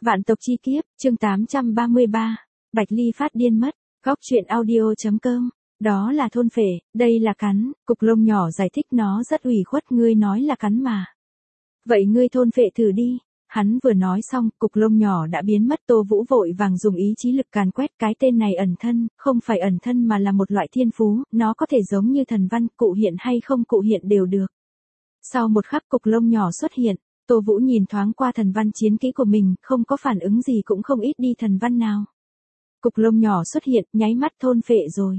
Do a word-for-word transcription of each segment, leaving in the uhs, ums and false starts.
Vạn tộc chi kiếp, chương tám trăm ba mươi ba. Bạch Ly phát điên mất. Góc truyện audio chấm com. Đó là thôn phệ, đây là cắn. Cục lông nhỏ giải thích nó rất ủy khuất, ngươi nói là cắn mà. Vậy ngươi thôn phệ thử đi. Hắn vừa nói xong, cục lông nhỏ đã biến mất. Tô Vũ vội vàng dùng ý chí lực càn quét. Cái tên này ẩn thân, không phải ẩn thân mà là một loại thiên phú, nó có thể giống như thần văn, cụ hiện hay không cụ hiện đều được. Sau một khắc cục lông nhỏ xuất hiện, Tô Vũ nhìn thoáng qua thần văn chiến kỹ của mình, không có phản ứng gì cũng không ít đi thần văn nào. Cục lông nhỏ xuất hiện, nháy mắt thôn phệ rồi.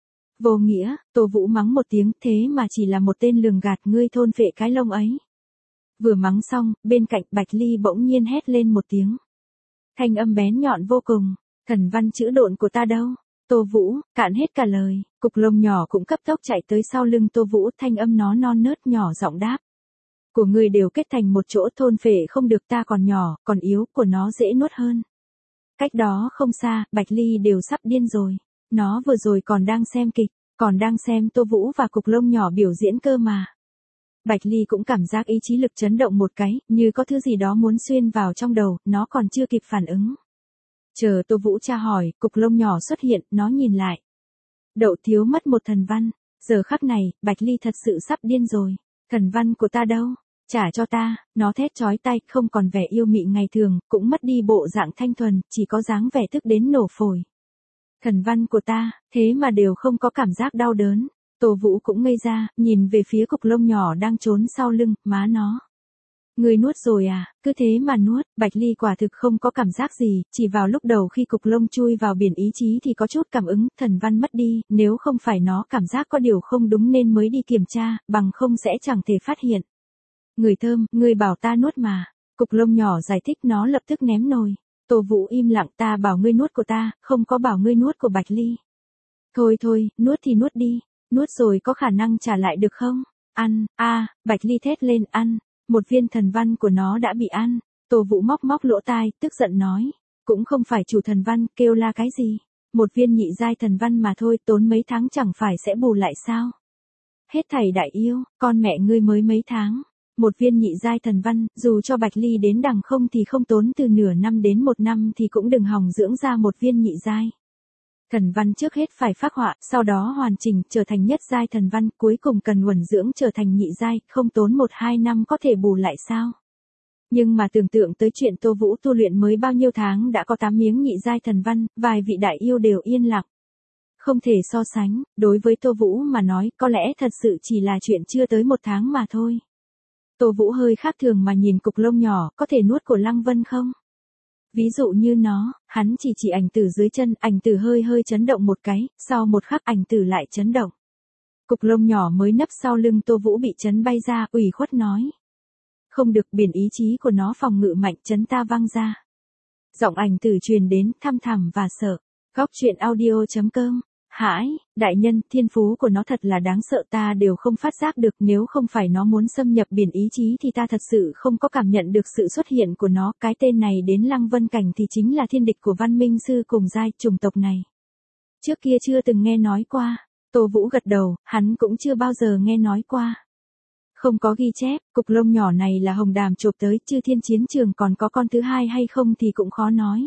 Vô nghĩa, Tô Vũ mắng một tiếng, thế mà chỉ là một tên lường gạt, ngươi thôn phệ cái lông ấy. Vừa mắng xong, bên cạnh Bạch Ly bỗng nhiên hét lên một tiếng. Thanh âm bén nhọn vô cùng, thần văn chữ độn của ta đâu? Tô Vũ, cạn hết cả lời, cục lông nhỏ cũng cấp tốc chạy tới sau lưng Tô Vũ, thanh âm nó non nớt nhỏ giọng đáp. Của người đều kết thành một chỗ, thôn phệ không được, ta còn nhỏ, còn yếu, của nó dễ nuốt hơn. Cách đó không xa, Bạch Ly đều sắp điên rồi. Nó vừa rồi còn đang xem kịch, còn đang xem Tô Vũ và cục lông nhỏ biểu diễn cơ mà. Bạch Ly cũng cảm giác ý chí lực chấn động một cái, như có thứ gì đó muốn xuyên vào trong đầu, nó còn chưa kịp phản ứng. Chờ Tô Vũ tra hỏi, cục lông nhỏ xuất hiện, nó nhìn lại. Đậu thiếu mất một thần văn, giờ khắc này, Bạch Ly thật sự sắp điên rồi. Thần văn của ta đâu? Trả cho ta, nó thét chói tai, không còn vẻ yêu mị ngày thường, cũng mất đi bộ dạng thanh thuần, chỉ có dáng vẻ tức đến nổ phổi. Thần văn của ta, thế mà đều không có cảm giác đau đớn. Tô Vũ cũng ngây ra, nhìn về phía cục lông nhỏ đang trốn sau lưng, má nó. Người nuốt rồi à, cứ thế mà nuốt. Bạch Ly quả thực không có cảm giác gì, chỉ vào lúc đầu khi cục lông chui vào biển ý chí thì có chút cảm ứng, thần văn mất đi, nếu không phải nó cảm giác có điều không đúng nên mới đi kiểm tra, bằng không sẽ chẳng thể phát hiện. Người thơm, người bảo ta nuốt mà. Cục lông nhỏ giải thích, nó lập tức ném nồi. Tô Vũ im lặng, ta bảo ngươi nuốt của ta, không có bảo ngươi nuốt của Bạch Ly. Thôi thôi, nuốt thì nuốt đi, nuốt rồi có khả năng trả lại được không? Ăn, a, Bạch Ly thét lên, ăn. Một viên thần văn của nó đã bị ăn. Tô Vũ móc móc lỗ tai, tức giận nói. Cũng không phải chủ thần văn, kêu la cái gì. Một viên nhị giai thần văn mà thôi, tốn mấy tháng chẳng phải sẽ bù lại sao? Hết thảy đại yêu, con mẹ ngươi mới mấy tháng. Một viên nhị giai thần văn, dù cho Bạch Ly đến đằng không thì không tốn từ nửa năm đến một năm thì cũng đừng hòng dưỡng ra một viên nhị giai. Thần văn trước hết phải phác họa, sau đó hoàn chỉnh trở thành nhất giai thần văn, cuối cùng cần uẩn dưỡng trở thành nhị giai, không tốn một hai năm có thể bù lại sao? Nhưng mà tưởng tượng tới chuyện Tô Vũ tu luyện mới bao nhiêu tháng đã có tám miếng nhị giai thần văn, vài vị đại yêu đều yên lặng. Không thể so sánh, đối với Tô Vũ mà nói, có lẽ thật sự chỉ là chuyện chưa tới một tháng mà thôi. Tô Vũ hơi khác thường mà nhìn cục lông nhỏ, có thể nuốt của Lăng Vân không? Ví dụ như nó, hắn chỉ chỉ ảnh tử dưới chân, ảnh tử hơi hơi chấn động một cái, sau một khắc ảnh tử lại chấn động. Cục lông nhỏ mới nấp sau lưng Tô Vũ bị chấn bay ra, ủy khuất nói. Không được, biển ý chí của nó phòng ngự mạnh, chấn ta văng ra. Giọng ảnh tử truyền đến, thăm thẳm và sợ. Góc truyện audio chấm com. Hãi, đại nhân, thiên phú của nó thật là đáng sợ, ta đều không phát giác được, nếu không phải nó muốn xâm nhập biển ý chí thì ta thật sự không có cảm nhận được sự xuất hiện của nó, cái tên này đến Lăng Vân Cảnh thì chính là thiên địch của Văn Minh Sư cùng giai, chủng tộc này. Trước kia chưa từng nghe nói qua. Tô Vũ gật đầu, hắn cũng chưa bao giờ nghe nói qua. Không có ghi chép, cục lông nhỏ này là Hồng Đàm chộp tới, Chư Thiên Chiến Trường còn có con thứ hai hay không thì cũng khó nói.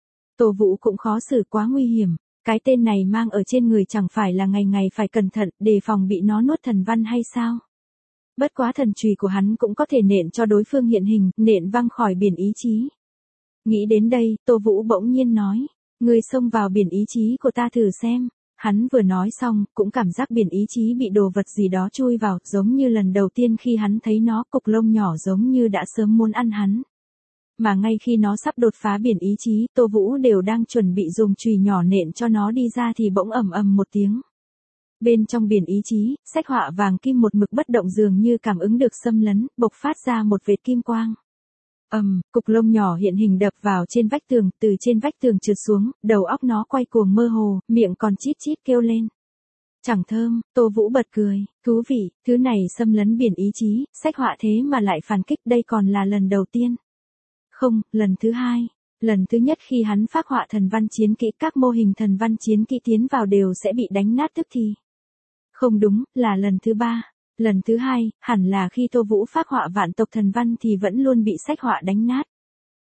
Tô Vũ cũng khó xử, quá nguy hiểm. Cái tên này mang ở trên người chẳng phải là ngày ngày phải cẩn thận, đề phòng bị nó nuốt thần văn hay sao? Bất quá thần chùy của hắn cũng có thể nện cho đối phương hiện hình, nện văng khỏi biển ý chí. Nghĩ đến đây, Tô Vũ bỗng nhiên nói, ngươi xông vào biển ý chí của ta thử xem. Hắn vừa nói xong, cũng cảm giác biển ý chí bị đồ vật gì đó chui vào, giống như lần đầu tiên khi hắn thấy nó, cục lông nhỏ giống như đã sớm muốn ăn hắn. Mà ngay khi nó sắp đột phá biển ý chí, Tô Vũ đều đang chuẩn bị dùng chùy nhỏ nện cho nó đi ra thì bỗng ầm ầm một tiếng. Bên trong biển ý chí, sách họa vàng kim một mực bất động dường như cảm ứng được xâm lấn, bộc phát ra một vệt kim quang. Ầm, um, cục lông nhỏ hiện hình đập vào trên vách tường, từ trên vách tường trượt xuống, đầu óc nó quay cuồng mơ hồ, miệng còn chít chít kêu lên. Chẳng thơm, Tô Vũ bật cười, thú vị, thứ này xâm lấn biển ý chí, sách họa thế mà lại phản kích, đây còn là lần đầu tiên. Không, lần thứ hai. Lần thứ nhất khi hắn phác họa thần văn chiến kỹ, các mô hình thần văn chiến kỹ tiến vào đều sẽ bị đánh nát tức thì. Không đúng, là lần thứ ba. Lần thứ hai, hẳn là khi Tô Vũ phác họa vạn tộc thần văn thì vẫn luôn bị sách họa đánh nát.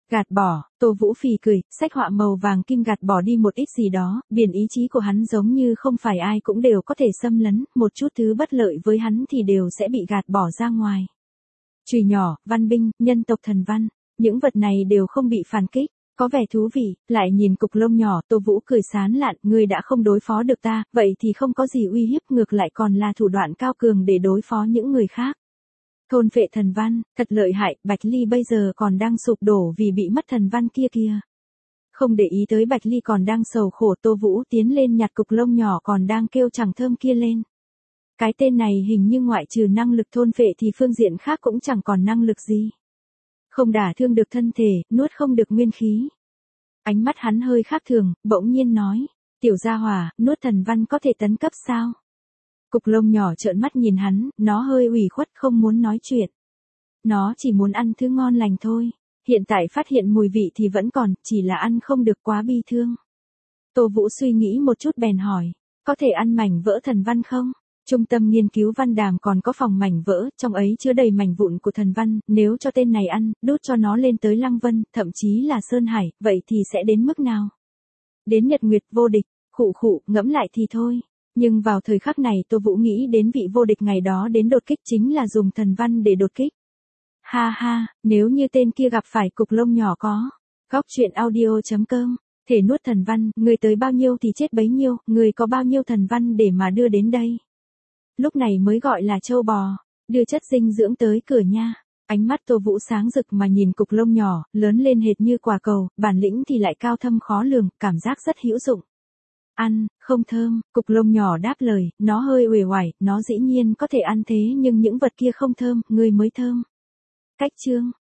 Gạt bỏ, Tô Vũ phì cười, sách họa màu vàng kim gạt bỏ đi một ít gì đó, biển ý chí của hắn giống như không phải ai cũng đều có thể xâm lấn, một chút thứ bất lợi với hắn thì đều sẽ bị gạt bỏ ra ngoài. Chùy nhỏ, văn binh, nhân tộc thần văn, những vật này đều không bị phản kích, có vẻ thú vị, lại nhìn cục lông nhỏ, Tô Vũ cười sán lạn, ngươi đã không đối phó được ta, vậy thì không có gì uy hiếp, ngược lại còn là thủ đoạn cao cường để đối phó những người khác. Thôn phệ thần văn, thật lợi hại, Bạch Ly bây giờ còn đang sụp đổ vì bị mất thần văn kia kia. Không để ý tới Bạch Ly còn đang sầu khổ, Tô Vũ tiến lên nhặt cục lông nhỏ còn đang kêu chẳng thơm kia lên. Cái tên này hình như ngoại trừ năng lực thôn phệ thì phương diện khác cũng chẳng còn năng lực gì. Không đả thương được thân thể, nuốt không được nguyên khí. Ánh mắt hắn hơi khác thường, bỗng nhiên nói, tiểu gia hỏa, nuốt thần văn có thể tấn cấp sao? Cục lông nhỏ trợn mắt nhìn hắn, nó hơi ủy khuất không muốn nói chuyện. Nó chỉ muốn ăn thứ ngon lành thôi, hiện tại phát hiện mùi vị thì vẫn còn, chỉ là ăn không được quá bi thương. Tô Vũ suy nghĩ một chút bèn hỏi, có thể ăn mảnh vỡ thần văn không? Trung tâm nghiên cứu văn đàm còn có phòng mảnh vỡ, trong ấy chứa đầy mảnh vụn của thần văn, nếu cho tên này ăn, đút cho nó lên tới Lăng Vân, thậm chí là Sơn Hải, vậy thì sẽ đến mức nào? Đến Nhật Nguyệt vô địch, khụ khụ, ngẫm lại thì thôi. Nhưng vào thời khắc này Tô Vũ nghĩ đến vị vô địch ngày đó đến đột kích chính là dùng thần văn để đột kích. Ha ha, nếu như tên kia gặp phải cục lông nhỏ có. Góc truyện audio chấm com, thể nuốt thần văn, người tới bao nhiêu thì chết bấy nhiêu, người có bao nhiêu thần văn để mà đưa đến đây. Lúc này mới gọi là trâu bò, đưa chất dinh dưỡng tới cửa nha. Ánh mắt Tô Vũ sáng rực mà nhìn cục lông nhỏ, lớn lên hệt như quả cầu, bản lĩnh thì lại cao thâm khó lường, cảm giác rất hữu dụng. Ăn, không thơm, cục lông nhỏ đáp lời, nó hơi uể oải, nó dĩ nhiên có thể ăn thế nhưng những vật kia không thơm, ngươi mới thơm. Cách chương